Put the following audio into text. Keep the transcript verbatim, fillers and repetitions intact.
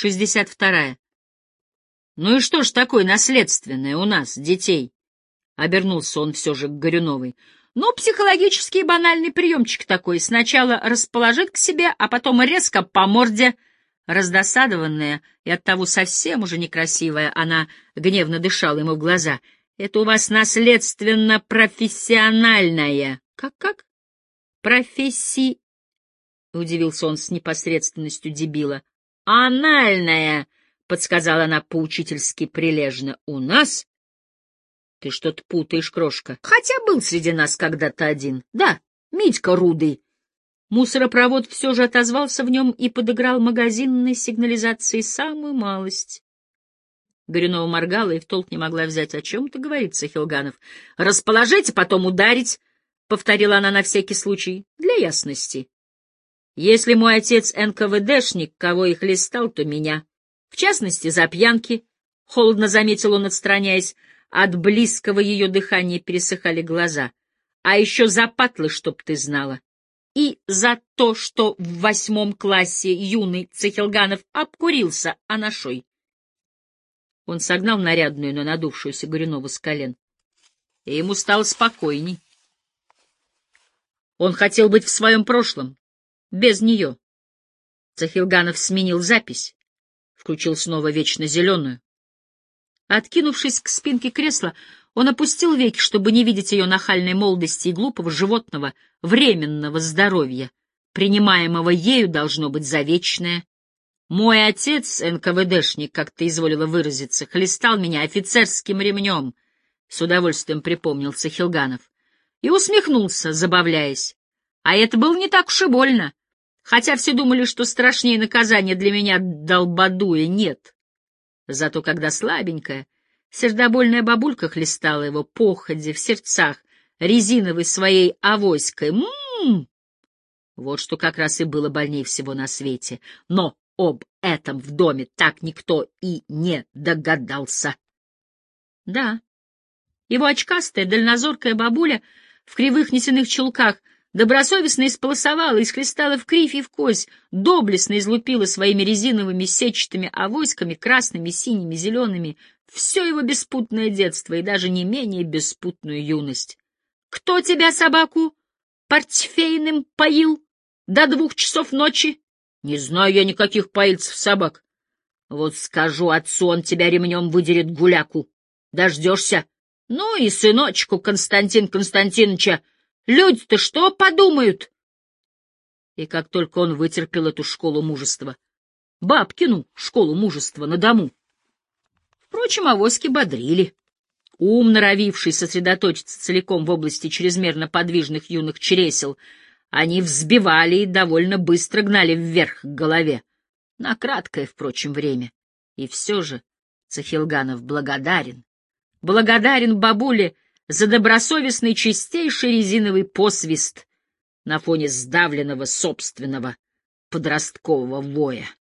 шестьдесят вторая. Ну и что ж такое наследственное у нас, детей? Обернулся он все же к Горюновой. Ну, психологический банальный приемчик такой. Сначала расположить к себе, а потом резко по морде. Раздосадованная и оттого совсем уже некрасивая, она гневно дышала ему в глаза. Это у вас наследственно-профессиональное. Как-как? Профессии... Удивился он с непосредственностью дебила. Анальная, подсказала она поучительски прилежно. У нас... Ты что-то путаешь, крошка. Хотя был среди нас когда-то один. Да, Митька Рудый. Мусоропровод все же отозвался в нем и подыграл магазинной сигнализации самую малость. Горюнова моргала и в толк не могла взять. — О чем-то говорит Сахилганов. — Расположить, а потом ударить, — повторила она на всякий случай, для ясности. Если мой отец эн ка вэ дэшник, кого их листал, то меня. В частности, за пьянки, — холодно заметил он, отстраняясь. От близкого ее дыхания пересыхали глаза. А еще за патлы, чтоб ты знала. И за то, что в восьмом классе юный Цехилганов обкурился анашой. Он согнал нарядную, но надувшуюся Горюнову с колен. И ему стало спокойней. Он хотел быть в своем прошлом, без нее. Цехилганов сменил запись, включил снова вечно зеленую. Откинувшись к спинке кресла, он опустил веки, чтобы не видеть ее нахальной молодости и глупого животного, временного здоровья, принимаемого ею должно быть за вечное. Мой отец, эн ка вэ дэшник, как ты изволила выразиться, хлестал меня офицерским ремнем, — с удовольствием припомнил Сахилганов, и усмехнулся, забавляясь. А это было не так уж и больно, хотя все думали, что страшнее наказания для меня долбодуя нет. Зато когда слабенькая, сердобольная бабулька хлестала его походе в сердцах резиновой своей авоськой, м-м-м, вот что как раз и было больнее всего на свете. Но об этом в доме так никто и не догадался. Да, его очкастая, дальнозоркая бабуля в кривых несяных чулках добросовестно исполосовала, исхлестала в кривь и в кость, доблестно излупила своими резиновыми сетчатыми авоськами, красными, синими, зелеными, все его беспутное детство и даже не менее беспутную юность. «Кто тебя, собаку, портфейным поил до двух часов ночи?» «Не знаю я никаких поильцев собак. Вот скажу отцу, он тебя ремнем выдерет, гуляку. Дождешься? Ну и сыночку Константин Константиновича. Люди-то что подумают?» И как только он вытерпел эту школу мужества, бабкину школу мужества на дому. Впрочем, авоськи бодрили. Ум, норовивший сосредоточиться целиком в области чрезмерно подвижных юных чресел, они взбивали и довольно быстро гнали вверх к голове. На краткое, впрочем, время. И все же Цахилганов благодарен. Благодарен бабуле за добросовестный чистейший резиновый посвист на фоне сдавленного собственного подросткового воя.